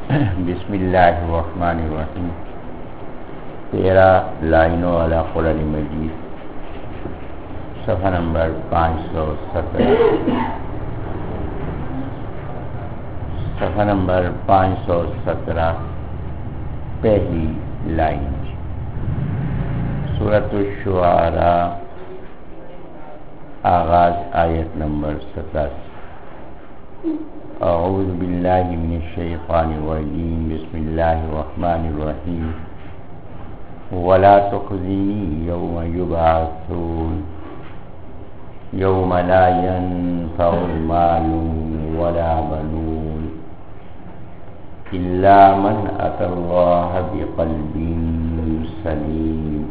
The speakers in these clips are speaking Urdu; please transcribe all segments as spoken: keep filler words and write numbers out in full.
بسم اللہ الرحمن الرحیم. تیرہ لائنوں والا قرآن مجید، صفحہ نمبر پانچ سو سترہ صفحہ نمبر پانچ سو سترہ پہلی لائن. سورۃ الشعراء، آغاز آیت نمبر ستاسی. اعوذ باللہ من الشیطان الرجیم، بسم اللہ الرحمن الرحیم. ولا تخزنی یوم یبعثون یوم لا ینفع مال ولا بنون الا من اتى اللہ بقلب سلیم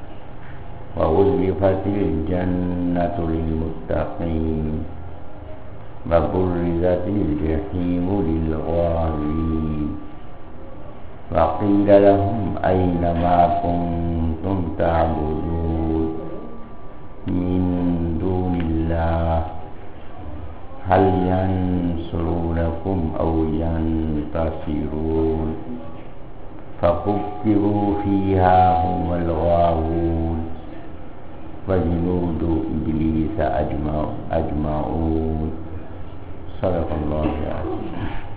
وأزلفت الجنة للمتقين وبرزت الجحيم للغاوين وقيل لهم أين ما كنتم تعبدون من دون الله هل ينصرونكم أو ينتصرون فكبكبوا فيها هم الغاوون وجنود إبليس أجمعون. صدق اللہ العظیم.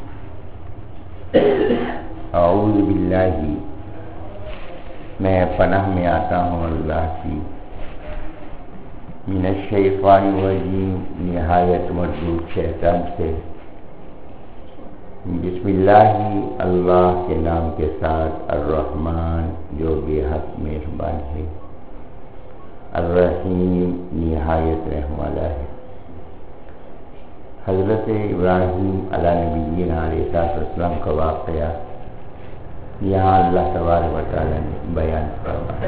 اعوذ باللہ، میں پناہ میں آتا ہوں اللہ کی، من الشیطان الرجیم، نہایت مردود شیطان سے. بسم اللہ، اللہ کے نام کے ساتھ، الرحمن جو بے حد مہربان ہے، الرحیم نہایت رحم والا ہے. حضرت ابراہیم علیہ نبی علیہ السلام کا واقعہ یہاں اللہ تبارک و تعالیٰ نے بیان فرمایا.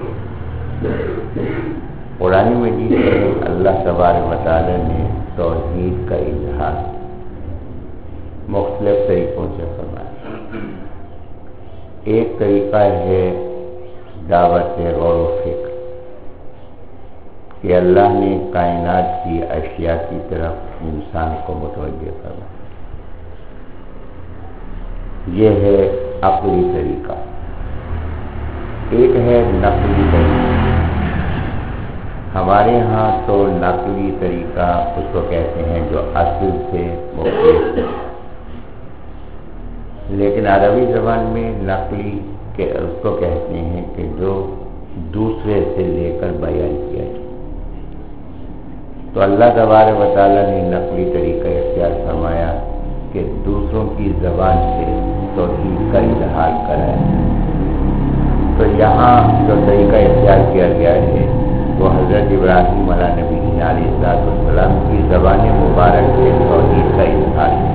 قرآن مجید میں اللہ تبارک و تعالیٰ نے توحید کا اظہار مختلف طریقوں سے فرمایا. ایک طریقہ ہے دعوت غور و فکر، کہ اللہ نے کائنات کی اشیاء کی طرف انسان کو متوجہ کرنا. یہ ہے عقلی طریقہ. ایک ہے نقلی طریقہ. ہمارے ہاں تو نقلی طریقہ اس کو کہتے ہیں جو اصل سے مختلف ہے، لیکن عربی زبان میں نقلی کے اس کو کہتے ہیں کہ جو دوسرے سے لے کر بیان کیا جائے. تو اللہ تبارک و تعالیٰ نے نقلی طریقہ اختیار فرمایا کہ دوسروں کی زبان سے توحید کا اظہار کرایا. تو یہاں جو طریقہ اختیار کیا گیا ہے وہ حضرت ابراہیم علیہ نبی علیہ السلام کی زبان مبارک سے توحید کا اظہار ہے.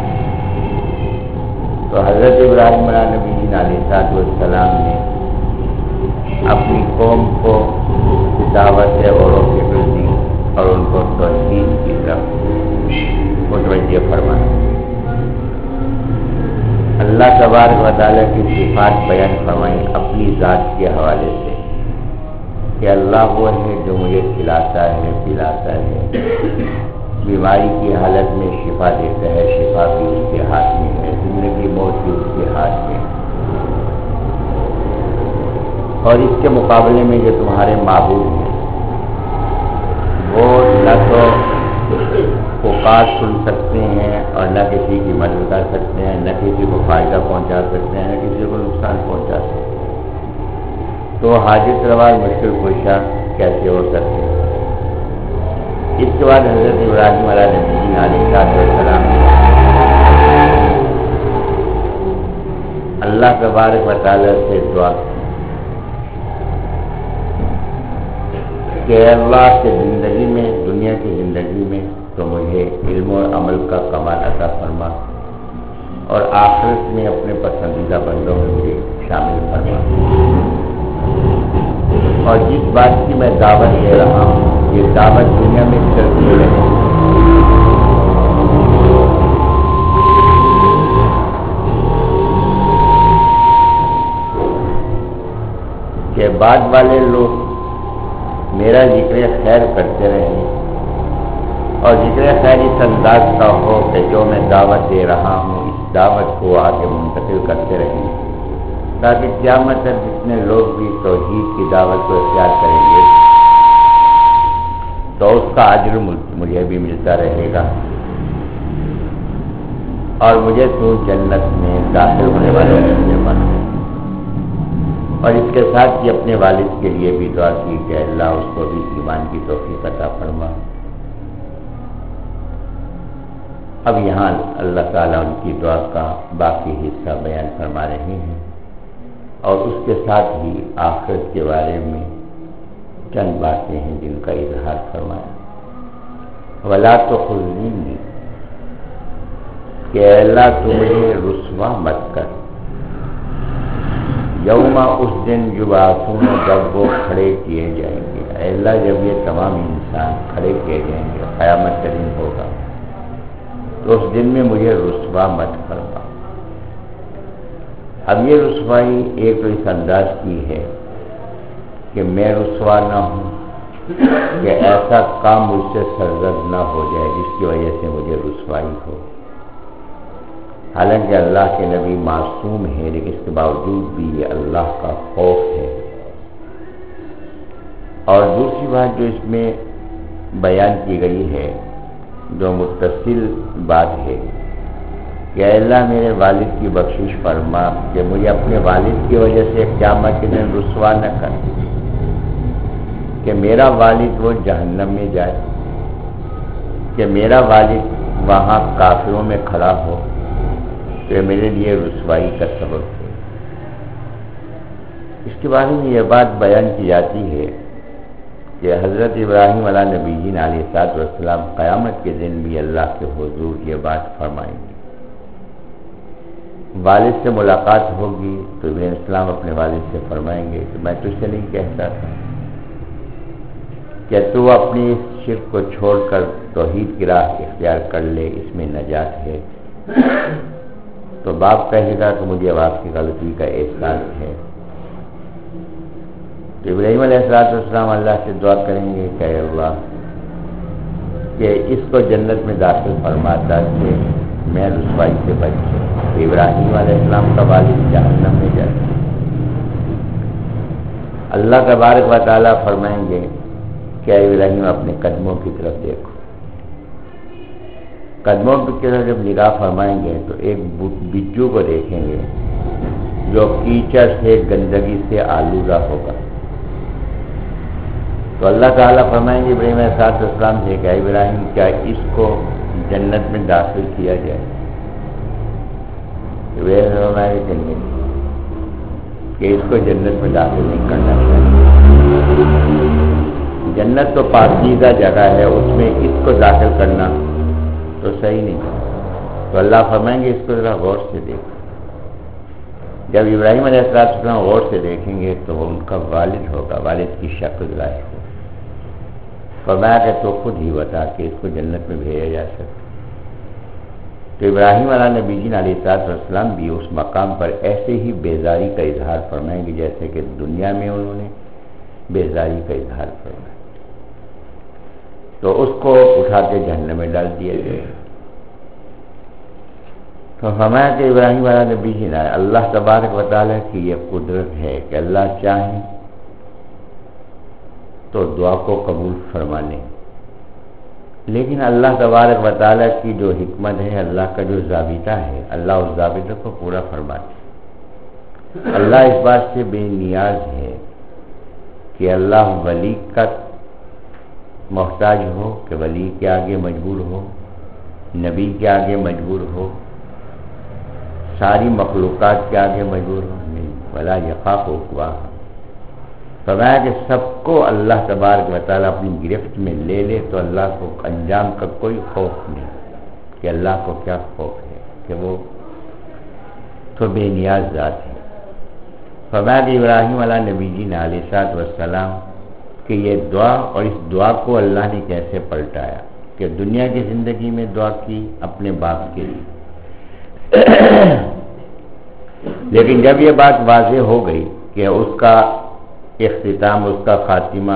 تو حضرت ابراہیم علیہ نبی علیہ السلام نے اپنی قوم کو دعوت اور فکر دی اور ان کو توحید کی طرف متوجہ فرمایا. اللہ تبارک و تعالیٰ کی صفات بیان فرمائی اپنی ذات کے حوالے سے کہ اللہ وہ ہے جو مجھے کھلاتا ہے، پلاتا ہے، بیماری کی حالت میں شفا دیتا ہے، شفا بھی اس کے ہاتھ میں ہے، زندگی موت بھی اس کے ہاتھ میں. اور اس کے مقابلے میں جو تمہارے معبود ہیں وہ نہ تو پکار سن سکتے ہیں اور نہ کسی کی مدد کر سکتے ہیں، نہ کسی کو فائدہ پہنچا سکتے ہیں، نہ کسی کو نقصان پہنچا سکتے ہیں. تو حاجت روا مشکل کشا کیسے ہو سکتے ہیں؟ اس کے بعد حضرت ابراہیم علیہ نبی علیہ السلام نے اللہ تبارک و تعالیٰ سے دعا کی کہ اللہ کے زندگی میں، دنیا کی زندگی میں تو مجھے علم و عمل کا کمال عطا فرما، اور آخرت میں اپنے پسندیدہ بندوں میں مجھے شامل فرما. اور جس بات کی میں دعوت دے رہا ہوں یہ دعوت دنیا میں چلتی رہے، کہ بعد والے لوگ میرا ذکر خیر کرتے رہیں اور ذکر خیر اس انداز کا ہو کہ جو میں دعوت دے رہا ہوں اس دعوت کو آگے منتقل کرتے رہیں تاکہ قیامت تک جتنے لوگ بھی توحید کی دعوت کو اختیار کریں گے تو اس کا اجر مجھے بھی ملتا رہے گا اور مجھے تو جنت میں داخل ہونے والوں میں سے بنا۔ اور اس کے ساتھ ہی اپنے والد کے لیے بھی دعا کی کہ اللہ اس کو بھی ایمان کی توفیق عطا فرما۔ اب یہاں اللہ تعالیٰ ان کی دعا کا باقی حصہ بیان فرما رہے ہیں اور اس کے ساتھ ہی آخرت کے بارے میں چند باتیں ہیں جن کا اظہار فرمایا۔ ولا تخزنی، کہ اللہ تو مجھے رسوا مت کر، یوم اس دن یبعثون، جب وہ کھڑے کیے جائیں گے۔ اے اللہ جب یہ تمام انسان کھڑے کیے جائیں گے، قیامت کا دن ہوگا، تو اس دن میں مجھے رسوا مت فرما۔ اب یہ رسوائی ایک تو اس انداز کی ہے کہ میں رسوا نہ ہوں، کہ ایسا کام مجھ سے سرزد نہ ہو جائے جس کی وجہ سے مجھے رسوائی ہو۔ حالانکہ اللہ کے نبی معصوم ہے، لیکن اس کے باوجود بھی یہ اللہ کا خوف ہے۔ اور دوسری بات جو اس میں بیان کی گئی ہے، جو متصل بات ہے کہ اے اللہ میرے والد کی بخشش فرما، کہ مجھے اپنے والد کی وجہ سے قیامت کے دن رسوا نہ کر، کہ میرا والد وہ جہنم میں جائے، کہ میرا والد وہاں کافروں میں کھڑا ہو، تو میرے لیے رسوائی کا سبب ہے۔ اس کے بارے میں یہ بات بیان کی جاتی ہے کہ حضرت ابراہیم علیہ نبی جی علیہ الصلوۃ والسلام قیامت کے دن بھی اللہ کے حضور یہ بات فرمائیں گے۔ والد سے ملاقات ہوگی تو ابراہیم علیہ السلام اپنے والد سے فرمائیں گے کہ میں تجھ سے نہیں کہتا تھا کہ تو اپنی اس شرک کو چھوڑ کر توحید کی راہ اختیار کر لے، اس میں نجات ہے۔ تو باپ کہے گا کہ مجھے باپ کی غلطی کا احساس ہے۔ تو ابراہیم علیہ السلام اللہ سے دعا کریں گے کہ اے اللہ کہ اس کو جنت میں داخل فرماتا کہ میں رسوائی سے بچ جاؤں۔ ابراہیم علیہ السلام کا والد جہنم میں جائے، اللہ تبارک و تعالیٰ فرمائیں گے کہ اے ابراہیم اپنے قدموں کی طرف دیکھو۔ قدموں کی طرف جب نگاہ فرمائیں گے تو ایک بچو کو دیکھیں گے جو کیچڑ سے، گندگی سے آلودہ ہوگا۔ تو اللہ تعالیٰ فرمائیں گے ابراہیم علیہ السلام سے کہ ابراہیم کیا اس کو جنت میں داخل کیا جائے؟ ابراہیم فرمائیں گے کہ نہیں، کہ اس کو جنت میں داخل نہیں کرنا چاہیے۔ جنت تو پاکیزہ جگہ ہے، اس میں اس کو داخل کرنا تو صحیح نہیں۔ تو اللہ فرمائیں گے اس کو ذرا غور سے دیکھو۔ جب ابراہیم علیہ السلام غور سے دیکھیں گے تو وہ ان کا والد ہوگا، والد کی شکل ظاہر ہوگی۔ فرمایا کہ تو خود ہی بتا کہ اس کو جنت میں بھیجا جا سکتا۔ تو ابراہیم علیہ نبی جی علیہ السلام بھی اس مقام پر ایسے ہی بیزاری کا اظہار فرمائیں گے جیسے کہ دنیا میں انہوں نے بیزاری کا اظہار فرمایا۔ تو اس کو اٹھا کے جہنم میں ڈال دیا گیا۔ تو فرمایا کہ ابراہیم علیہ نبی جی نے اللہ تبارک و تعالیٰ کی یہ قدرت ہے کہ اللہ چاہیں تو دعا کو قبول فرما لیں، لیکن اللہ تبارک و تعالیٰ کی جو حکمت ہے، اللہ کا جو ضابطہ ہے، اللہ اس ضابطے کو پورا فرماتے۔ اللہ اس بات سے بے نیاز ہے کہ اللہ ولی کا محتاج ہو، کہ ولی کے آگے مجبور ہو، نبی کے آگے مجبور ہو، ساری مخلوقات کے آگے مجبور ہو، نہیں۔ ولا یخاف عقباہا، فرمایا کہ سب کو اللہ تبارک و تعالیٰ اپنی گرفت میں لے لے تو اللہ کو انجام کا کوئی خوف نہیں، کہ اللہ کو کیا خوف ہے، کہ وہ تو بے نیاز ذات ہے۔ فرمایا کہ ابراہیم علیہ نبی جی نے علیہ الصلوۃ والسلام کہ یہ دعا اور اس دعا کو اللہ نے کیسے پلٹایا، کہ دنیا کی زندگی میں دعا کی اپنے باپ کے لیے، لیکن جب یہ بات واضح ہو گئی کہ اس کا اختتام، اس کا خاتمہ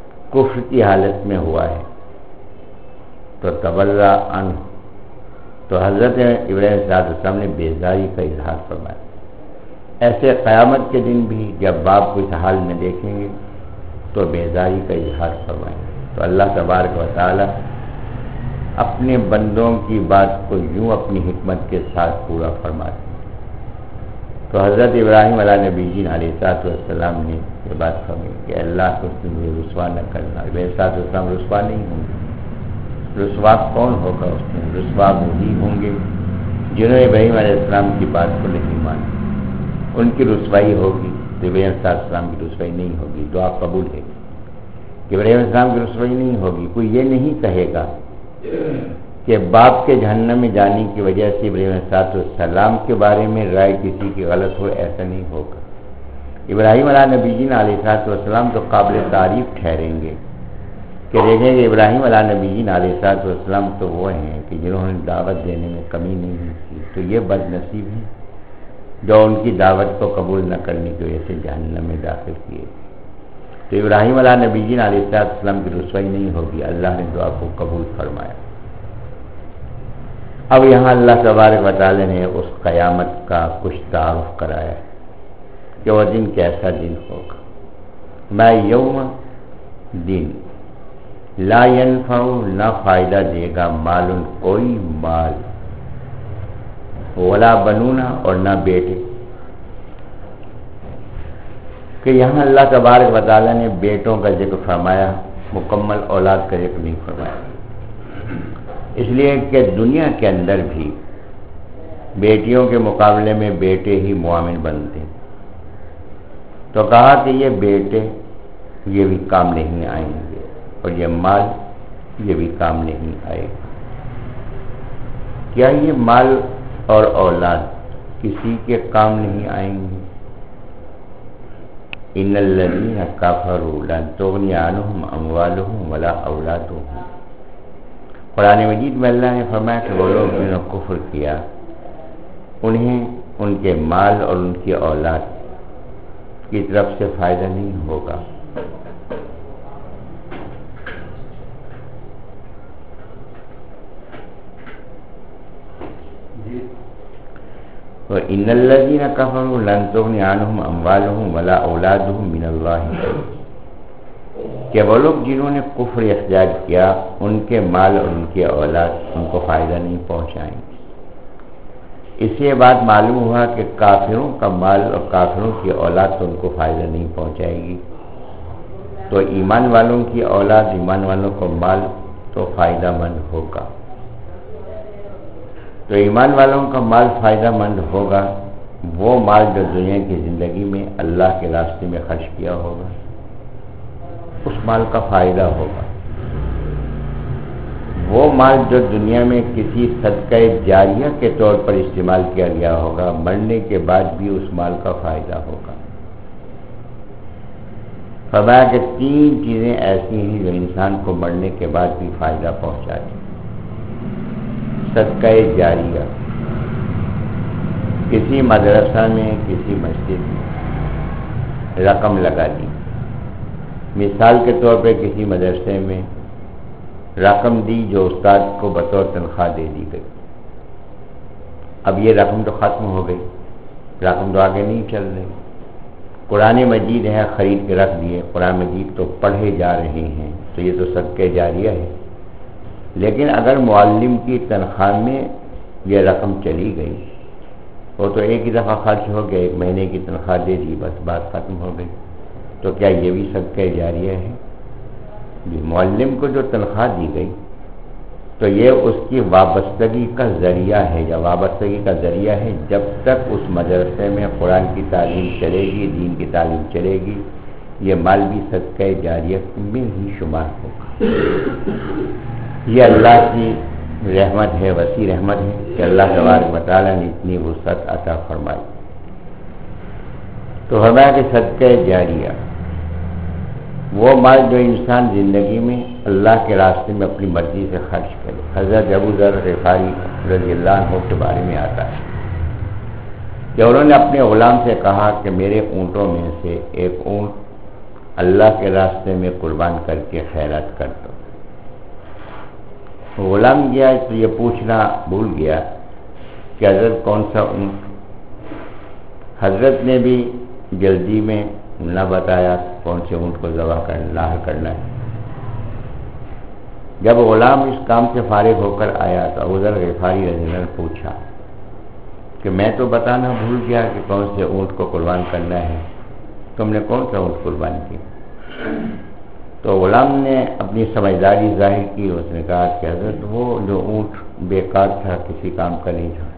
کفر کی حالت میں ہوا ہے، تو تبرأ عنہ، تو حضرت ابراہیم صلی اللہ علیہ وسلم نے بیزاری کا اظہار فرمایا. ایسے قیامت کے دن بھی جب باپ کو اس حال میں دیکھیں گے تو بیزاری کا اظہار فرمائیں. تو اللہ تبارک و تعالی اپنے بندوں کی بات کو یوں اپنی حکمت کے ساتھ پورا فرماتے ہیں. تو حضرت ابراہیم علیہ نبی جی علیہ السلام نے یہ بات فرمائی کہ اللہ کو مجھے رسوا نہ کرنا. ابراہیم صاحب السلام رسوا نہیں ہوں گے. رسوا کون ہوگا اس میں؟ رسوا وہی ہوں گے جنہوں نے ابراہیم علیہ السلام کی بات کو نہیں مانا. ان کی رسوائی ہوگی تو ابراہیم صاحب السلام کی رسوائی نہیں ہوگی. دعا قبول ہے کہ ابراہیم علیہ السلام کی رسوائی نہیں ہوگی. کوئی یہ نہیں کہے گا کہ باپ کے جہنم میں جانے کی وجہ سے ابراہیم علیہ السلام کے بارے میں رائے کسی کی غلط ہو، ایسا نہیں ہوگا. ابراہیم علیہ نبی جی علیہ السلام تو قابل تعریف ٹھہریں گے کہ دیکھیں گے ابراہیم علیہ نبی جی علیہ السلام تو وہ ہیں کہ جنہوں نے دعوت دینے میں کمی نہیں کی. تو یہ بد نصیب ہیں جو ان کی دعوت کو قبول نہ کرنے کی وجہ سے جہنم میں داخل کیے. تو ابراہیم علیہ نبی جی علیہ السلام کی رسوائی نہیں ہوگی. اللہ نے دعا کو قبول فرمایا. اب یہاں اللہ تبارک و تعالی نے اس قیامت کا کچھ تعارف کرایا کہ وہ دن کیسا دن ہوگا. میں یوم دن لا ینفع نہ فائدہ دے گا مال کوئی مال ولا بنونا اور نہ بیٹے. کہ یہاں اللہ تبارک و تعالی نے بیٹوں کا ذکر فرمایا، مکمل اولاد کا ذکر نہیں فرمایا. اس لیے کہ دنیا کے اندر بھی بیٹیوں کے مقابلے میں بیٹے ہی معاون بنتے ہیں. تو کہا کہ یہ بیٹے یہ بھی کام نہیں آئیں گے اور یہ مال یہ بھی کام نہیں آئے گا. کیا یہ مال اور اولاد کسی کے کام نہیں آئیں گے؟ ان الذین کفروا لن تغنی عنہم اموالہم ولا اولادہم. قرآن مجید میں اللہ نے فرمایا کہ وہ لوگ جنہوں نے کفر کیا انہیں ان کے مال اور ان کی اولاد کی طرف سے فائدہ نہیں ہوگا. وَإِنَّ الَّذِينَ كَفَرُوا لَن تُغْنِ عَنْهُمْ أَمْوَالُهُمْ وَلَا أَوْلَادُهُمْ مِنَ اللَّهِ. کہ وہ لوگ جنہوں نے کفر اختیار کیا ان کے مال اور ان کی اولاد ان کو فائدہ نہیں پہنچائیں گے. اس سے بات معلوم ہوا کہ کافروں کا مال اور کافروں کی اولاد تو ان کو فائدہ نہیں پہنچائے گی. تو ایمان والوں کی اولاد ایمان والوں کو مال تو فائدہ مند ہوگا. تو ایمان والوں کا مال فائدہ مند ہوگا وہ مال جو دنیا کی زندگی میں اللہ کے راستے میں خرچ کیا ہوگا اس مال کا فائدہ ہوگا. وہ مال جو دنیا میں کسی صدقہ جاریہ کے طور پر استعمال کیا گیا ہوگا مرنے کے بعد بھی اس مال کا فائدہ ہوگا. فرمایا کہ تین چیزیں ایسی ہیں جو انسان کو مرنے کے بعد بھی فائدہ پہنچاتی. صدقہ جاریہ، کسی مدرسہ میں کسی مسجد میں رقم لگا دی. مثال کے طور پہ کسی مدرسے میں رقم دی جو استاد کو بطور تنخواہ دے دی گئی. اب یہ رقم تو ختم ہو گئی، رقم تو آگے نہیں چل رہی. قرآن مجید ہے خرید کے رکھ دیے، قرآن مجید تو پڑھے جا رہے ہیں تو یہ تو صدقہ جاریہ ہے. لیکن اگر معلم کی تنخواہ میں یہ رقم چلی گئی وہ تو ایک ہی دفعہ خرچ ہو گیا، ایک مہینے کی تنخواہ دے دی بس بات ختم ہو گئی. تو کیا یہ بھی صدقہ جاریہ ہے؟ معلم کو جو تنخواہ دی گئی تو یہ اس کی وابستگی کا ذریعہ ہے یا وابستگی کا ذریعہ ہے. جب تک اس مدرسے میں قرآن کی تعلیم چلے گی، دین کی تعلیم چلے گی، یہ مال بھی صدقہ جاریہ میں ہی شمار ہوگا. یہ اللہ کی رحمت ہے، وسیع رحمت ہے کہ اللہ تبارک و تعالیٰ نے اتنی وسعت عطا فرمائی. تو فرمایا کہ صدقہ جاریہ وہ مال جو انسان زندگی میں اللہ کے راستے میں اپنی مرضی سے خرچ کرے. حضرت ابو ذر غفاری رضی اللہ عنہ کے بارے میں آتا ہے کہ انہوں نے اپنے غلام سے کہا کہ میرے اونٹوں میں سے ایک اونٹ اللہ کے راستے میں قربان کر کے خیرات کر دو. غلام گیا تو یہ پوچھنا بھول گیا کہ حضرت کون سا اونٹ. حضرت نے بھی جلدی میں نہ بتایا کون سے اونٹ کو ذبح کرنا لاحر کرنا ہے. جب غلام اس کام سے فارغ ہو کر آیا تو ابو ذر غفاری رضی اللہ عنہ نے پوچھا کہ میں تو بتانا بھول گیا کہ کون سے اونٹ کو قربان کرنا ہے, تم نے کون سا اونٹ قربان کیا؟ تو غلام نے اپنی سمجھداری ظاہر کی. اس نے کہا کہ حضرت وہ جو اونٹ بیکار تھا, کسی کام کا نہیں تھا,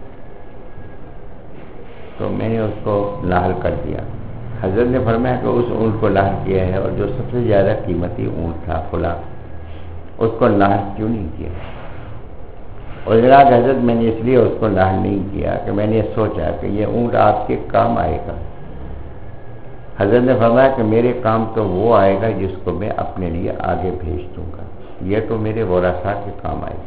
تو میں نے اس کو لاحر کر دیا. حضرت نے فرمایا کہ اس اونٹ کو لاحر کیا ہے, اور جو سب سے زیادہ قیمتی اونٹ تھا فلاں, اس کو لاحر کیوں نہیں کیا؟ اور جناب حضرت میں نے اس لیے اس کو لاحر نہیں کیا کہ میں نے سوچا کہ یہ اونٹ آپ کے کام آئے گا. حضرت نے فرمایا کہ میرے کام تو وہ آئے گا جس کو میں اپنے لیے آگے بھیج دوں گا, یہ تو میرے ورثاء کے کام آئے گا.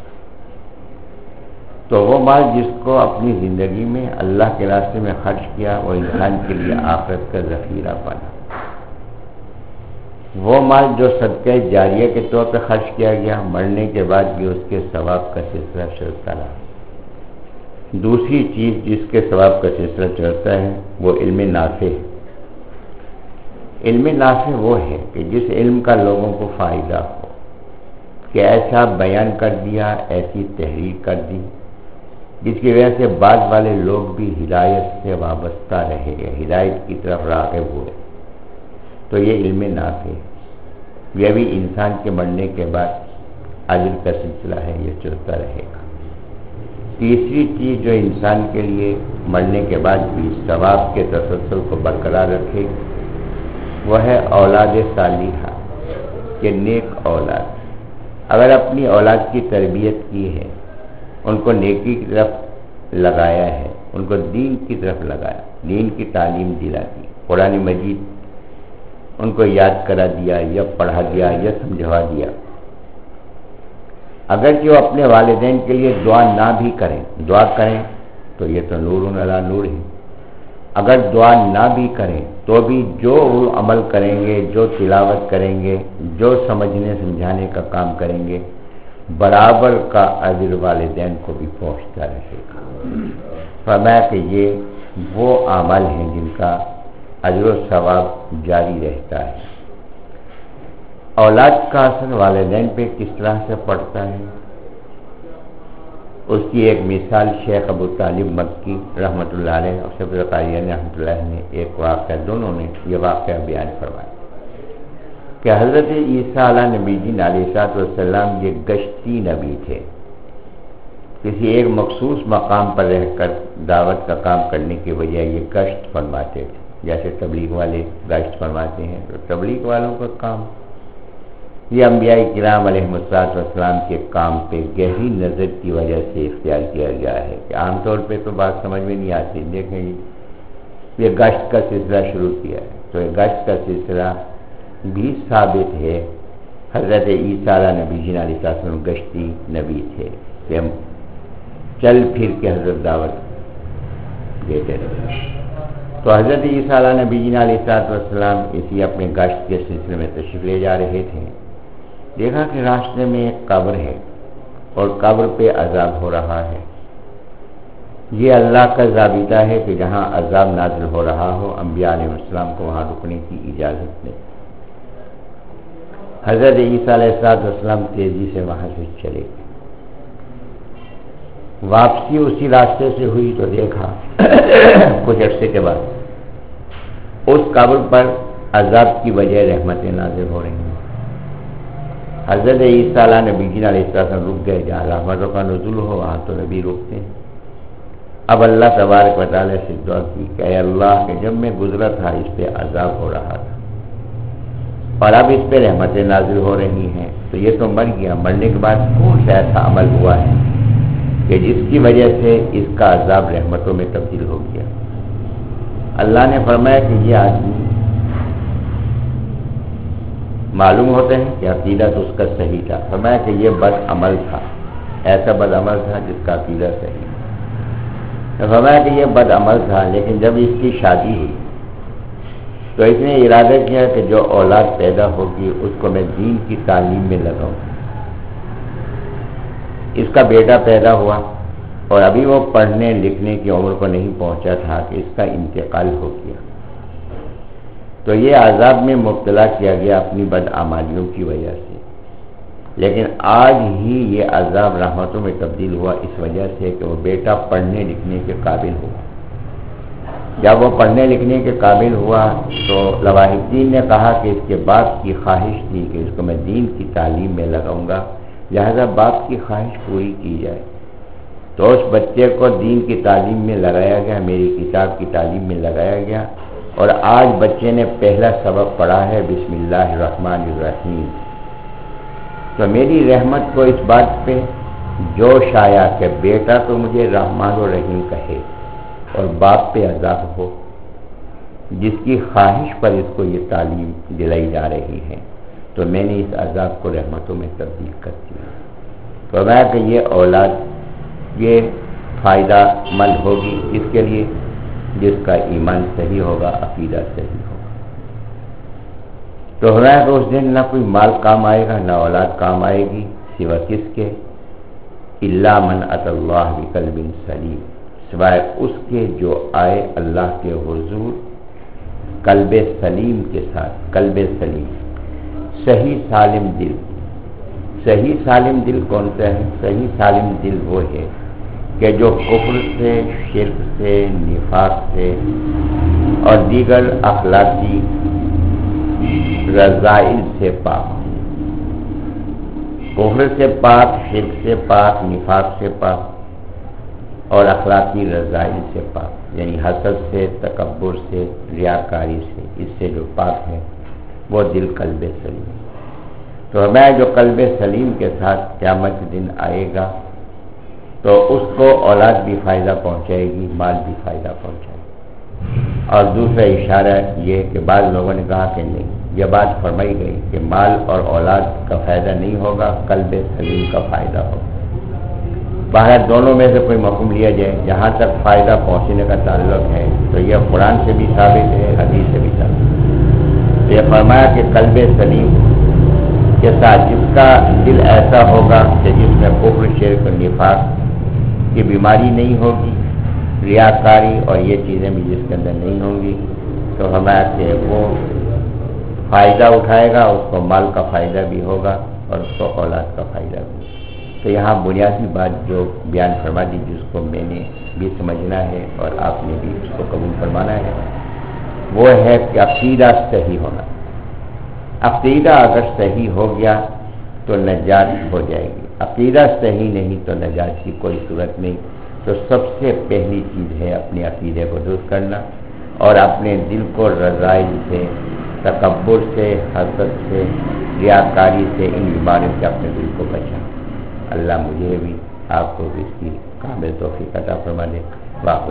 تو وہ مال جس کو اپنی زندگی میں اللہ کے راستے میں خرچ کیا, وہ انسان کے لیے آخرت کا ذخیرہ بنا. وہ مال جو صدقہ جاریہ کے طور پہ خرچ کیا گیا, مرنے کے بعد بھی اس کے ثواب کا سلسلہ چلتا رہا. دوسری چیز جس کے ثواب کا سلسلہ چلتا ہے وہ علم نافع ہے. علم نافع وہ ہے کہ جس علم کا لوگوں کو فائدہ ہو, کہ ایسا بیان کر دیا, ایسی تحریر کر دی جس کی وجہ سے بعد والے لوگ بھی ہدایت سے وابستہ رہے, ہدایت کی طرف راغب ہوئے, تو یہ علم نافع ہے. یہ بھی انسان کے مرنے کے بعد اجر کا سلسلہ ہے, یہ چلتا رہے گا. تیسری چیز جو انسان کے لیے مرنے کے بعد بھی ثواب کے تسلسل کو برقرار رکھے وہ ہے اولاد صالحہ, کہ نیک اولاد. اگر اپنی اولاد کی تربیت کی ہے, ان کو نیکی کی طرف لگایا ہے, ان کو دین کی طرف لگایا, دین کی تعلیم دلا دی, قرآن مجید ان کو یاد کرا دیا یا پڑھا دیا یا سمجھوا دیا, اگر کہ وہ اپنے والدین کے لیے دعا نہ بھی کریں, دعا کریں تو یہ تو نور علی نور ہے. اگر دعا نہ بھی کریں تو بھی جو وہ عمل کریں گے, جو تلاوت کریں گے, جو سمجھنے سمجھانے کا کام کریں گے, برابر کا اجر والدین کو بھی پہنچتا رہے گا. فرمایا کہ یہ وہ اعمال ہیں جن کا اجر و ثواب جاری رہتا ہے. اولاد کا اثر والدین پہ کس طرح سے پڑتا ہے, اس کی ایک مثال شیخ ابو طالب مکی رحمۃ اللہ علیہ اور شیخ قادیانی رحمۃ اللہ نے ایک واقعہ, دونوں نے یہ واقعہ بیان فرمایا کہ حضرت عیسیٰ علیہ نبی جی علیہ السلام یہ گشتی نبی تھے. کسی ایک مخصوص مقام پر رہ کر دعوت کا کام کرنے کی وجہ یہ گشت فرماتے تھے, جیسے تبلیغ والے گشت فرماتے ہیں. تو تبلیغ والوں کا کام یہ انبیاء کرام علیہ السلام کے کام پہ گہری نظر کی وجہ سے اختیار کیا گیا ہے کہ عام طور پہ تو بات سمجھ میں نہیں آتی. دیکھیں یہ گشت کا سلسلہ شروع کیا ہے, تو یہ گشت کا سلسلہ بھی ثابت ہے. حضرت عیسیٰ علیہ نبی جی علیہ السلام گشتی نبی تھے کہ ہم چل پھر کے حضرت دعوت دیتے رہے. تو حضرت عیسیٰ علیہ نبی جی علیہ السلام اسی اپنے گشت کے سلسلے میں تشریف لے جا رہے تھے. دیکھا کہ راستے میں ایک قبر ہے اور قبر پہ عذاب ہو رہا ہے. یہ اللہ کا ضابطہ ہے کہ جہاں عذاب نازل ہو رہا ہو انبیاء علیہ السلام کو وہاں رکنے کی اجازت دے. حضرت عیسیٰ علیہ السلام تیزی سے وہاں سے چلے گئے. واپسی اسی راستے سے ہوئی تو دیکھا کچھ عرصے کے بعد اس قبر پر عذاب کی وجہ رحمتیں نازل ہو رہی ہیں. حضرت عیسیٰ علیہ نبی جی علیہ السلام رک گئے, جہاں رحمتوں کا نزول ہو وہاں تو نبی روکتے ہیں. اب اللہ تبارک و تعالیٰ سے دعا کی کہ اے اللہ کہ جب میں گزرا تھا اس پہ عذاب ہو رہا تھا اور اب اس پہ رحمتیں نازل ہو رہی ہیں, تو یہ تو مر گیا, مرنے کے بعد کون سا ایسا عمل ہوا ہے کہ جس کی وجہ سے اس کا عذاب رحمتوں میں تبدیل ہو گیا. اللہ نے فرمایا کہ یہ آدمی معلوم ہوتا ہے کہ عقیدہ تو اس کا صحیح تھا. فرمایا کہ یہ بد عمل تھا, ایسا بد عمل تھا جس کا عقیدہ صحیح. فرمایا کہ یہ بد عمل تھا, لیکن جب اس کی شادی ہوئی تو اس نے ارادہ کیا کہ جو اولاد پیدا ہوگی اس کو میں دین کی تعلیم میں لگاؤں. اس کا بیٹا پیدا ہوا اور ابھی وہ پڑھنے لکھنے کی عمر کو نہیں پہنچا تھا کہ اس کا انتقال ہو گیا، تو یہ عذاب میں مبتلا کیا گیا اپنی بدعمالیوں کی وجہ سے، لیکن آج ہی یہ عذاب رحمتوں میں تبدیل ہوا اس وجہ سے کہ وہ بیٹا پڑھنے لکھنے کے قابل ہوا۔ جب وہ پڑھنے لکھنے کے قابل ہوا تو لواحق الدین نے کہا کہ اس کے باپ کی خواہش تھی کہ اس کو میں دین کی تعلیم میں لگاؤں گا، لہذا باپ کی خواہش پوری کی جائے، تو اس بچے کو دین کی تعلیم میں لگایا گیا، میری کتاب کی تعلیم میں لگایا گیا، اور آج بچے نے پہلا سبق پڑھا ہے بسم اللہ الرحمن الرحیم۔ تو میری رحمت کو اس بات پہ جوش آیا کہ بیٹا تو مجھے رحمان و رحیم کہے اور باپ پہ عذاب ہو، جس کی خواہش پر اس کو یہ تعلیم دلائی جا رہی ہے، تو میں نے اس عذاب کو رحمتوں میں تبدیل کر دیا۔ تو میں کہ یہ اولاد یہ فائدہ مند ہوگی اس کے لیے جس کا ایمان صحیح ہوگا، عقیدہ صحیح ہوگا۔ تو ہمیں کہ اس دن نہ کوئی مال کام آئے گا، نہ اولاد کام آئے گی، سوا کس کے؟ الا من اتى اللہ بقلب سلیم، سوائے اس کے جو آئے اللہ کے حضور قلب سلیم کے ساتھ۔ قلب سلیم، صحیح سالم دل۔ صحیح سالم دل کون سا ہے؟ صحیح سالم دل وہ ہے کہ جو کفر سے، شرک سے، نفاق سے اور دیگر اخلاقی رذائل سے پاک، کفر سے پاک، شرک سے پاک، نفاق سے پاک اور اخلاقی رذائل سے پاک، یعنی حسد سے، تکبر سے، ریاکاری سے، اس سے جو پاک ہے وہ دل قلب سلیم۔ تو ہمیں جو قلب سلیم کے ساتھ قیامت دن آئے گا تو اس کو اولاد بھی فائدہ پہنچائے گی، مال بھی فائدہ پہنچائے گی۔ اور دوسرا اشارہ یہ کہ بعض لوگوں نے کہا کہ نہیں، یہ بات فرمائی گئی کہ مال اور اولاد کا فائدہ نہیں ہوگا، قلب سلیم کا فائدہ ہوگا۔ باہر دونوں میں سے کوئی مفہوم لیا جائے، جہاں تک فائدہ پہنچنے کا تعلق ہے تو یہ قرآن سے بھی ثابت ہے، حدیث سے بھی ثابت ہے۔ تو یہ فرمایا کہ قلب سلیم کے ساتھ جس کا دل ایسا ہوگا کہ جس میں کفر، شرک، نفاق کی بیماری نہیں ہوگی، ریاکاری اور یہ چیزیں بھی جس کے اندر نہیں ہوں گی، تو ہمارا کہ وہ فائدہ اٹھائے گا، اس کو مال کا فائدہ بھی ہوگا اور اس کو اولاد کا فائدہ بھی۔ تو یہاں بنیادی بات جو بیان فرما دی، جس کو میں نے بھی سمجھنا ہے اور آپ نے بھی اس کو قبول فرمانا ہے، وہ ہے کہ عقیدہ صحیح ہونا۔ عقیدہ اگر صحیح ہو گیا تو نجات ہو جائے گی، عقیدہ صحیح نہیں تو نجات کی کوئی صورت نہیں۔ تو سب سے پہلی چیز ہے اپنے عقیدے کو درست کرنا اور اپنے دل کو رذائل سے، تکبر سے، حسد سے، ریاکاری سے، ان بیماریوں سے اپنے دل کو بچانا۔ اللہ مجھے بھی آپ کو بھی اس کی کامل توفیق عطا فرما دے۔ واقع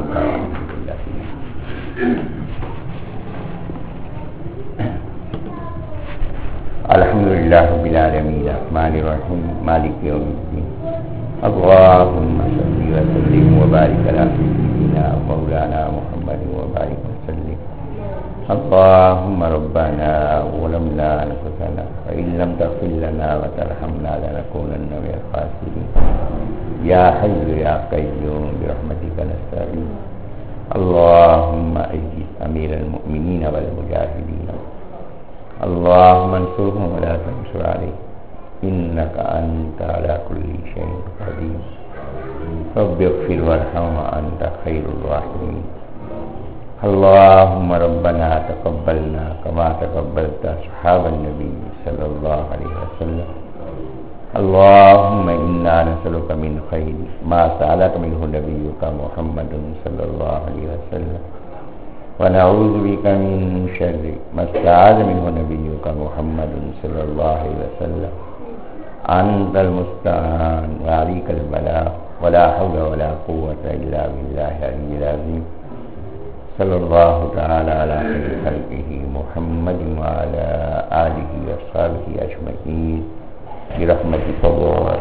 الحمدللہ رب العالمین الرحمن الرحیم مالک یوم الدین اللہم صلی وسلم وبارک علی سیدنا مولانا محمد وبارک وسلم اللہم ربنا ظلمنا انفسنا وإن لم تغفر لنا وترحمنا لنكونن من الخاسرین یا حی یا قیوم برحمتک نستعین اللہم اجز امیر المؤمنین والمجاہدین اللہم انصرهم ولا تنصر علیہ انک انت علی کل شیء قدیر رب اغفر وارحم وانت خیر الراحمین اللہم ربنا تقبلنا کما تقبلت اصحاب النبی صلی اللہ علیہ وسلم اللہم انا نسألک من خیر ما سألک منہ نبیک محمد صلی اللہ علیہ وسلم ونعوذ بك من شر ما استعاذ منه نبيك محمد صلى الله عليه وسلم أنت المستعان وعليك البلاغ ولا حول ولا قوة إلا بالله العلي العظيم صلى الله تعالى على خير خلقه محمد وعلى آله وصحبه أجمعين برحمتك الله